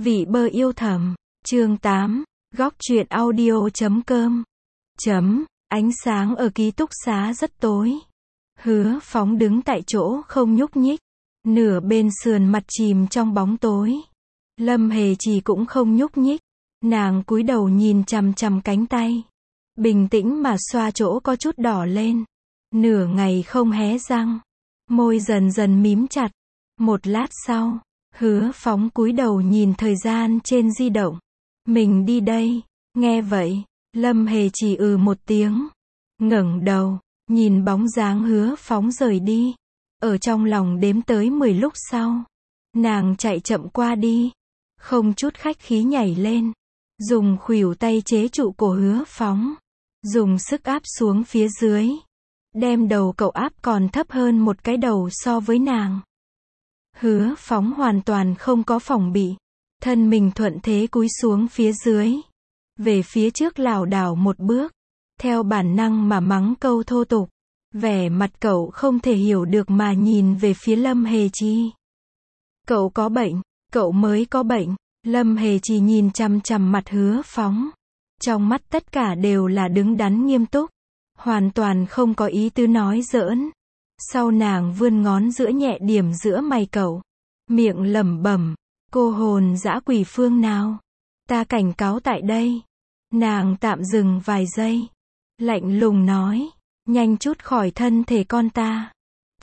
Vị bơ yêu thầm. Chương 8. Góc truyện audio.com. Ánh sáng ở ký túc xá rất tối. Hứa Phóng đứng tại chỗ không nhúc nhích. Nửa bên sườn mặt chìm trong bóng tối. Lâm Hề Trì cũng không nhúc nhích. Nàng cúi đầu nhìn chằm chằm cánh tay. Bình tĩnh mà xoa chỗ có chút đỏ lên. Nửa ngày không hé răng. Môi dần dần mím chặt. Một lát sau, Hứa Phóng cúi đầu nhìn thời gian trên di động. Mình đi đây. Nghe vậy, Lâm Hề Trì một tiếng. Ngẩng đầu, nhìn bóng dáng Hứa Phóng rời đi. Ở trong lòng đếm tới 10 lúc sau. Nàng chạy chậm qua đi. Không chút khách khí nhảy lên. Dùng khuỷu tay chế trụ cổ Hứa Phóng. Dùng sức áp xuống phía dưới. Đem đầu cậu áp còn thấp hơn một cái đầu so với nàng. Hứa Phóng hoàn toàn không có phòng bị. Thân mình thuận thế cúi xuống phía dưới. Về phía trước lảo đảo một bước. Theo bản năng mà mắng câu thô tục. Vẻ mặt cậu không thể hiểu được mà nhìn về phía Lâm Hề Trì. Cậu có bệnh, cậu mới có bệnh. Lâm Hề Trì nhìn chằm chằm mặt Hứa Phóng. Trong mắt tất cả đều là đứng đắn nghiêm túc. Hoàn toàn không có ý tứ nói giỡn. Sau nàng vươn ngón giữa nhẹ điểm giữa mày cậu. Miệng lẩm bẩm. Cô hồn dã quỷ phương nào. Ta cảnh cáo tại đây. Nàng tạm dừng vài giây. Lạnh lùng nói. Nhanh chút khỏi thân thể con ta.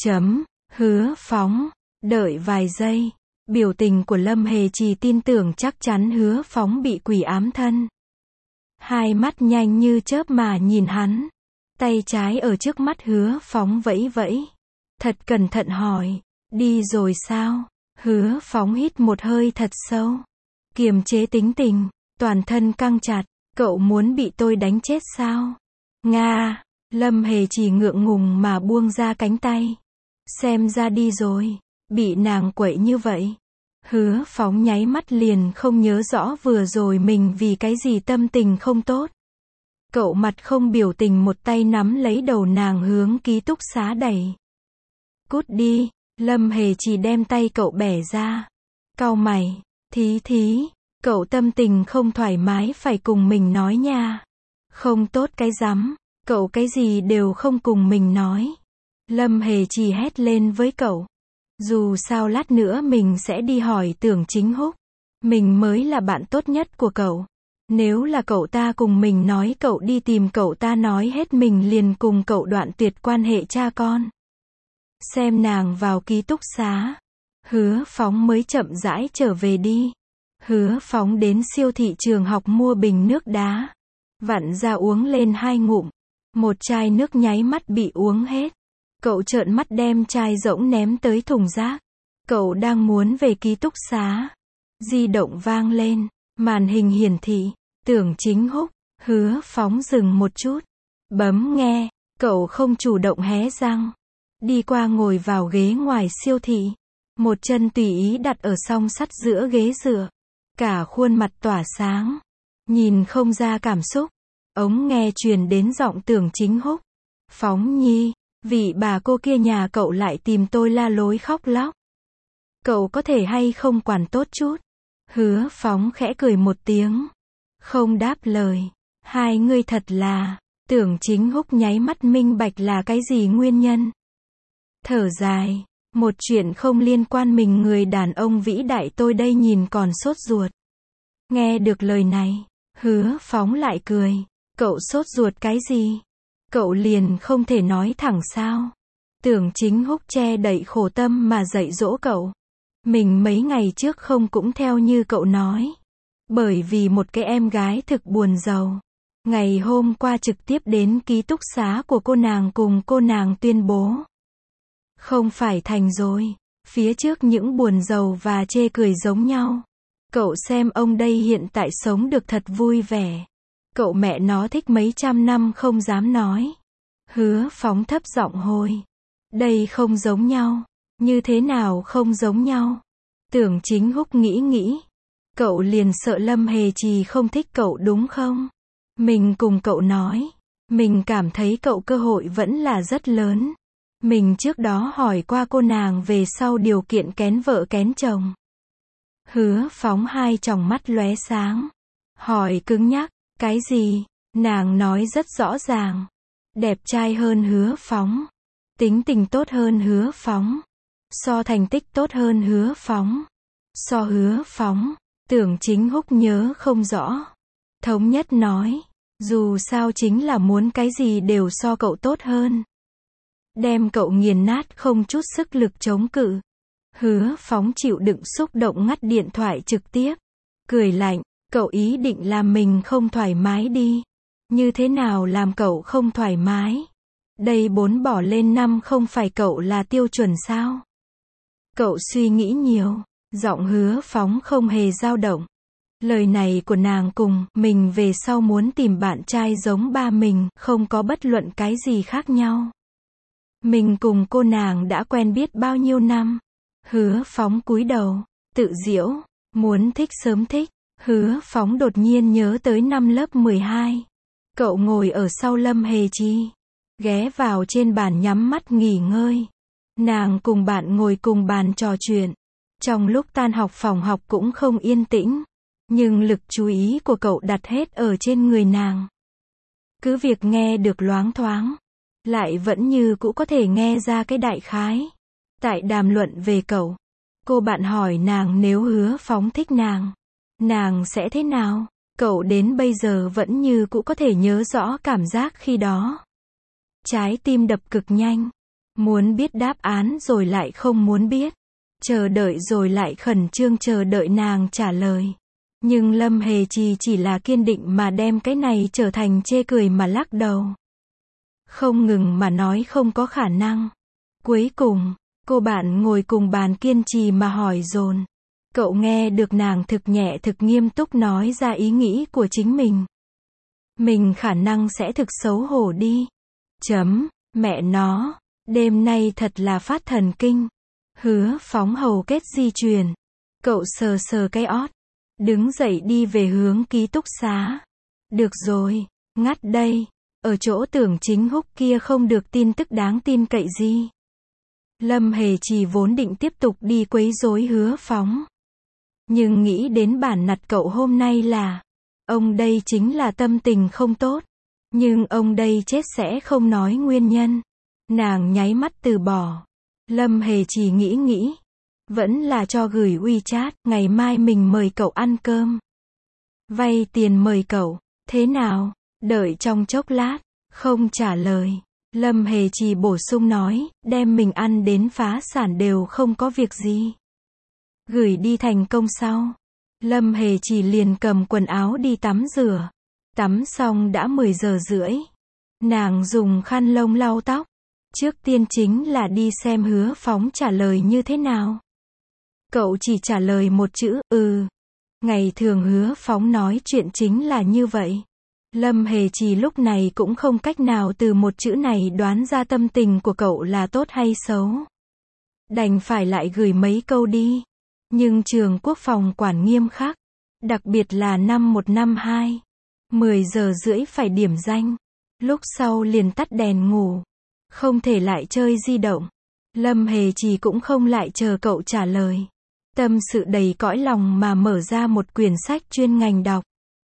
Hứa Phóng. Đợi vài giây. Biểu tình của Lâm Hề Trì tin tưởng chắc chắn Hứa Phóng bị quỷ ám thân. Hai mắt nhanh như chớp mà nhìn hắn. Tay trái ở trước mắt Hứa Phóng vẫy vẫy. Thật cẩn thận hỏi. Đi rồi sao? Hứa Phóng hít một hơi thật sâu. Kiềm chế tính tình. Toàn thân căng chặt. Cậu muốn bị tôi đánh chết sao? Nga. Lâm Hề Trì ngượng ngùng mà buông ra cánh tay. Xem ra đi rồi. Bị nàng quậy như vậy. Hứa Phóng nháy mắt liền không nhớ rõ vừa rồi mình vì cái gì tâm tình không tốt. Cậu mặt không biểu tình một tay nắm lấy đầu nàng hướng ký túc xá đẩy. Cút đi. Lâm Hề Trì đem tay cậu bẻ ra. Cau mày. Thí. Cậu tâm tình không thoải mái phải cùng mình nói nha. Không tốt cái rắm. Cậu cái gì đều không cùng mình nói. Lâm Hề Trì hét lên với cậu. Dù sao lát nữa mình sẽ đi hỏi Tưởng Chính Húc. Mình mới là bạn tốt nhất của cậu. Nếu là cậu ta cùng mình nói cậu đi tìm cậu ta nói hết mình liền cùng cậu đoạn tuyệt quan hệ cha con. Xem nàng vào ký túc xá. Hứa Phóng mới chậm rãi trở về đi. Hứa Phóng đến siêu thị trường học mua bình nước đá. Vặn ra uống lên 2 ngụm. Một chai nước nháy mắt bị uống hết. Cậu trợn mắt đem chai rỗng ném tới thùng rác. Cậu đang muốn về ký túc xá. Di động vang lên. Màn hình hiển thị. Tưởng Chính Húc. Hứa Phóng dừng một chút. Bấm nghe. Cậu không chủ động hé răng. Đi qua ngồi vào ghế ngoài siêu thị. Một chân tùy ý đặt ở song sắt giữa ghế dựa. Cả khuôn mặt tỏa sáng. Nhìn không ra cảm xúc. Ống nghe truyền đến giọng Tưởng Chính Húc. Phóng nhi. Vị bà cô kia nhà cậu lại tìm tôi la lối khóc lóc. Cậu có thể hay không quản tốt chút. Hứa Phóng khẽ cười một tiếng. Không đáp lời. Hai người thật là. Tưởng Chính Húc nháy mắt minh bạch là cái gì nguyên nhân. Thở dài. Một chuyện không liên quan mình người đàn ông vĩ đại tôi đây nhìn còn sốt ruột. Nghe được lời này. Hứa Phóng lại cười. Cậu sốt ruột cái gì? Cậu liền không thể nói thẳng sao? Tưởng Chính Húc che đậy khổ tâm mà dạy dỗ cậu. Mình mấy ngày trước không cũng theo như cậu nói. Bởi vì một cái em gái thực buồn giàu. Ngày hôm qua trực tiếp đến ký túc xá của cô nàng cùng cô nàng tuyên bố. Không phải thành rồi. Phía trước những buồn giàu và chê cười giống nhau. Cậu xem ông đây hiện tại sống được thật vui vẻ. Cậu mẹ nó thích mấy trăm năm không dám nói. Hứa Phóng thấp giọng hồi. Đây không giống nhau. Như thế nào không giống nhau? Tưởng Chính Húc nghĩ. Cậu liền sợ Lâm Hề Trì không thích cậu đúng không? Mình cùng cậu nói. Mình cảm thấy cậu cơ hội vẫn là rất lớn. Mình trước đó hỏi qua cô nàng về sau điều kiện kén vợ kén chồng. Hứa Phóng hai tròng mắt lóe sáng. Hỏi cứng nhắc, cái gì? Nàng nói rất rõ ràng. Đẹp trai hơn Hứa Phóng. Tính tình tốt hơn Hứa Phóng. So thành tích tốt hơn Hứa Phóng. So Hứa Phóng. Tưởng Chính Húc nhớ không rõ. Thống nhất nói, dù sao chính là muốn cái gì đều so cậu tốt hơn. Đem cậu nghiền nát không chút sức lực chống cự. Hứa Phóng chịu đựng xúc động ngắt điện thoại trực tiếp. Cười lạnh, cậu ý định làm mình không thoải mái đi. Như thế nào làm cậu không thoải mái? Đây 4 bỏ lên 5 không phải cậu là tiêu chuẩn sao? Cậu suy nghĩ nhiều. Giọng Hứa Phóng không hề dao động. Lời này của nàng cùng mình về sau muốn tìm bạn trai giống ba mình, không có bất luận cái gì khác nhau. Mình cùng cô nàng đã quen biết bao nhiêu năm. Hứa Phóng cúi đầu, tự giễu, muốn thích sớm thích. Hứa Phóng đột nhiên nhớ tới năm lớp 12. Cậu ngồi ở sau Lâm Hề Chi, ghé vào trên bàn nhắm mắt nghỉ ngơi. Nàng cùng bạn ngồi cùng bàn trò chuyện. Trong lúc tan học phòng học cũng không yên tĩnh, nhưng lực chú ý của cậu đặt hết ở trên người nàng. Cứ việc nghe được loáng thoáng, lại vẫn như cũ có thể nghe ra cái đại khái. Tại đàm luận về cậu, cô bạn hỏi nàng nếu Hứa Phóng thích nàng sẽ thế nào? Cậu đến bây giờ vẫn như cũ có thể nhớ rõ cảm giác khi đó. Trái tim đập cực nhanh, muốn biết đáp án rồi lại không muốn biết. Chờ đợi rồi lại khẩn trương chờ đợi nàng trả lời. Nhưng Lâm Hề Chi chỉ là kiên định mà đem cái này trở thành chê cười mà lắc đầu. Không ngừng mà nói không có khả năng. Cuối cùng, cô bạn ngồi cùng bàn kiên trì mà hỏi dồn. Cậu nghe được nàng thực nhẹ thực nghiêm túc nói ra ý nghĩ của chính mình. Mình khả năng sẽ thực xấu hổ đi. Mẹ nó, đêm nay thật là phát thần kinh. Hứa Phóng hầu kết di chuyển. Cậu sờ sờ cái ót. Đứng dậy đi về hướng ký túc xá. Được rồi, ngắt đây. Ở chỗ Tưởng Chính Húc kia không được tin tức đáng tin cậy gì. Lâm Hề Chi vốn định tiếp tục đi quấy rối Hứa Phóng. Nhưng nghĩ đến bản nặt cậu hôm nay là, ông đây chính là tâm tình không tốt. Nhưng ông đây chết sẽ không nói nguyên nhân. Nàng nháy mắt từ bỏ. Lâm Hề Chi nghĩ. Vẫn là cho gửi WeChat, ngày mai mình mời cậu ăn cơm. Vay tiền mời cậu, thế nào? Đợi trong chốc lát, không trả lời. Lâm Hề Chi bổ sung nói, đem mình ăn đến phá sản đều không có việc gì. Gửi đi thành công sau. Lâm Hề Chi liền cầm quần áo đi tắm rửa. Tắm xong đã 10 giờ rưỡi. Nàng dùng khăn lông lau tóc. Trước tiên chính là đi xem Hứa Phóng trả lời như thế nào. Cậu chỉ trả lời một chữ, Ngày thường Hứa Phóng nói chuyện chính là như vậy. Lâm Hề Chi lúc này cũng không cách nào từ một chữ này đoán ra tâm tình của cậu là tốt hay xấu. Đành phải lại gửi mấy câu đi. Nhưng trường quốc phòng quản nghiêm khắc. Đặc biệt là năm 1 năm 2. 10 giờ rưỡi phải điểm danh. Lúc sau liền tắt đèn ngủ. Không thể lại chơi di động. Lâm Hề Chi cũng không lại chờ cậu trả lời. Tâm sự đầy cõi lòng mà mở ra một quyển sách chuyên ngành đọc.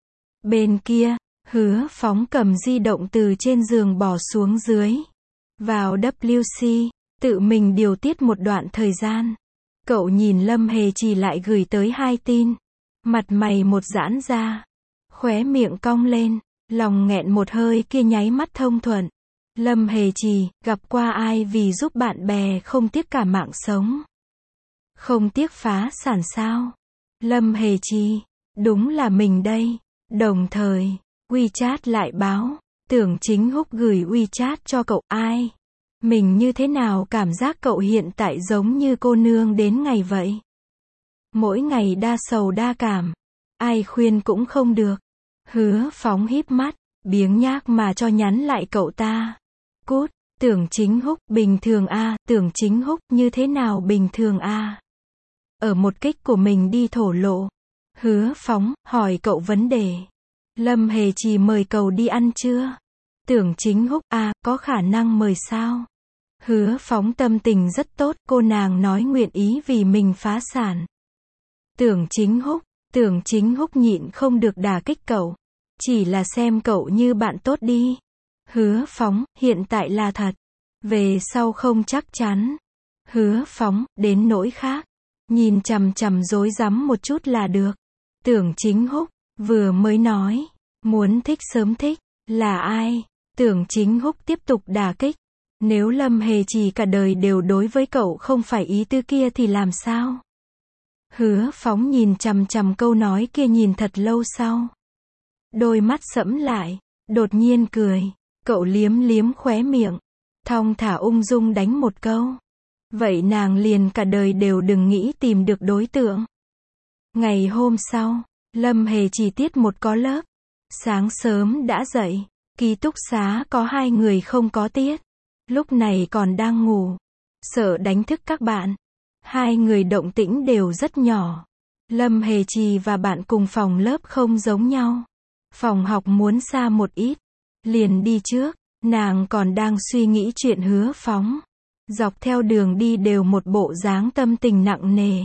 Bên kia, Hứa Phóng cầm di động từ trên giường bỏ xuống dưới. Vào WC, tự mình điều tiết một đoạn thời gian. Cậu nhìn Lâm Hề Chi lại gửi tới 2 tin. Mặt mày một giãn ra. Khóe miệng cong lên. Lòng nghẹn một hơi kia nháy mắt thông thuận. Lâm Hề Chi, gặp qua ai vì giúp bạn bè không tiếc cả mạng sống. Không tiếc phá sản sao? Lâm Hề Chi, đúng là mình đây. Đồng thời, WeChat lại báo, Tưởng Chính Húc gửi WeChat cho cậu ai? Mình như thế nào cảm giác cậu hiện tại giống như cô nương đến ngày vậy? Mỗi ngày đa sầu đa cảm. Ai khuyên cũng không được. Hứa Phóng híp mắt, biếng nhác mà cho nhắn lại cậu ta. Cút, Tưởng Chính Húc, bình thường a, Tưởng Chính Húc, như thế nào bình thường a? Ở một kích của mình đi thổ lộ. Hứa Phóng, hỏi cậu vấn đề. Lâm Hề Chi mời cậu đi ăn chưa? Tưởng Chính Húc, có khả năng mời sao? Hứa Phóng tâm tình rất tốt, cô nàng nói nguyện ý vì mình phá sản. Tưởng Chính Húc nhịn không được đả kích cậu. Chỉ là xem cậu như bạn tốt đi. Hứa Phóng, hiện tại là thật. Về sau không chắc chắn. Hứa Phóng, đến nỗi khác. Nhìn chằm chằm rối rắm một chút là được. Tưởng Chính Húc, vừa mới nói. Muốn thích sớm thích. Là ai? Tưởng Chính Húc tiếp tục đả kích. Nếu Lâm Hề Trì cả đời đều đối với cậu không phải ý tư kia thì làm sao? Hứa Phóng nhìn chằm chằm câu nói kia nhìn thật lâu sau. Đôi mắt sẫm lại, đột nhiên cười. Cậu liếm liếm khóe miệng. Thong thả ung dung đánh một câu. Vậy nàng liền cả đời đều đừng nghĩ tìm được đối tượng. Ngày hôm sau, Lâm Hề Trì tiết một có lớp. Sáng sớm đã dậy. Ký túc xá có 2 người không có tiết. Lúc này còn đang ngủ. Sợ đánh thức các bạn. 2 người động tĩnh đều rất nhỏ. Lâm Hề Trì và bạn cùng phòng lớp không giống nhau. Phòng học muốn xa một ít. Liền đi trước. Nàng còn đang suy nghĩ chuyện Hứa Phóng. Dọc theo đường đi đều một bộ dáng tâm tình nặng nề.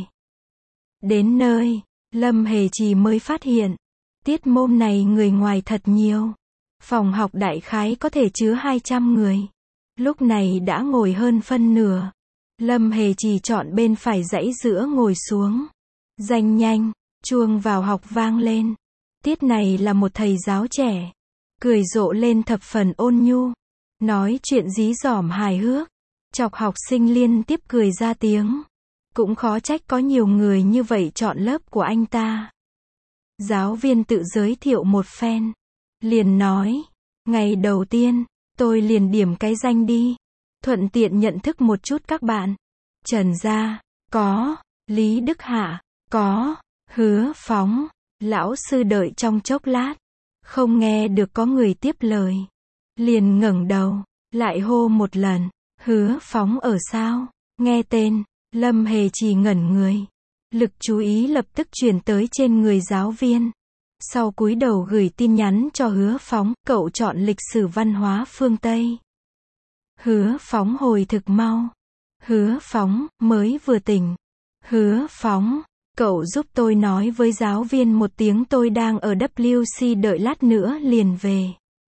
Đến nơi, Lâm Hề Trì mới phát hiện. Tiết môn này người ngoài thật nhiều. Phòng học đại khái có thể chứa 200 người. Lúc này đã ngồi hơn phân nửa. Lâm Hề Trì chọn bên phải dãy giữa ngồi xuống. Danh nhanh, chuông vào học vang lên. Tiết này là một thầy giáo trẻ. Cười rộ lên thập phần ôn nhu. Nói chuyện dí dỏm hài hước. Chọc học sinh liên tiếp cười ra tiếng. Cũng khó trách có nhiều người như vậy chọn lớp của anh ta. Giáo viên tự giới thiệu một phen. Liền nói. Ngày đầu tiên, tôi liền điểm cái danh đi. Thuận tiện nhận thức một chút các bạn. Trần Gia, có. Lý Đức Hạ, có. Hứa Phóng. Lão sư đợi trong chốc lát. Không nghe được có người tiếp lời. Liền ngẩng đầu. Lại hô một lần. Hứa Phóng ở sao? Nghe tên. Lâm Hề Trì ngẩn người. Lực chú ý lập tức chuyển tới trên người giáo viên. Sau cúi đầu gửi tin nhắn cho Hứa Phóng, cậu chọn lịch sử văn hóa phương Tây. Hứa Phóng hồi thực mau. Hứa Phóng, mới vừa tỉnh. Hứa Phóng, cậu giúp tôi nói với giáo viên một tiếng tôi đang ở WC đợi lát nữa liền về.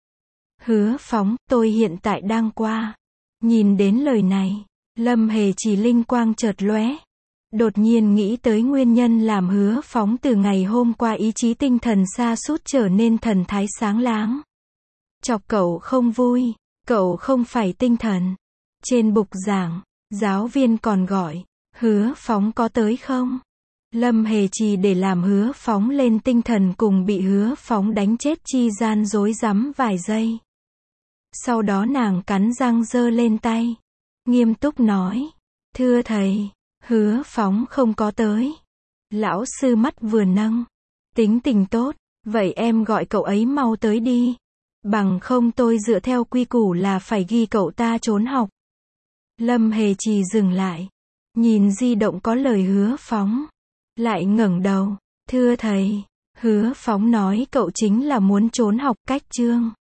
Hứa Phóng, tôi hiện tại đang qua. Nhìn đến lời này, Lâm Hề Trì linh quang chợt lóe. Đột nhiên nghĩ tới nguyên nhân làm Hứa Phóng từ ngày hôm qua ý chí tinh thần sa sút trở nên thần thái sáng láng. Chọc cậu không vui, cậu không phải tinh thần. Trên bục giảng, giáo viên còn gọi, Hứa Phóng có tới không? Lâm Hề Trì để làm Hứa Phóng lên tinh thần cùng bị Hứa Phóng đánh chết chi gian rối rắm vài giây. Sau đó nàng cắn răng giơ lên tay. Nghiêm túc nói, thưa thầy. Hứa Phóng không có tới. Lão sư mắt vừa nâng. Tính tình tốt, vậy em gọi cậu ấy mau tới đi. Bằng không tôi dựa theo quy củ là phải ghi cậu ta trốn học. Lâm Hề Trì dừng lại. Nhìn di động có lời Hứa Phóng. Lại ngẩng đầu. Thưa thầy. Hứa Phóng nói cậu chính là muốn trốn học cách chương.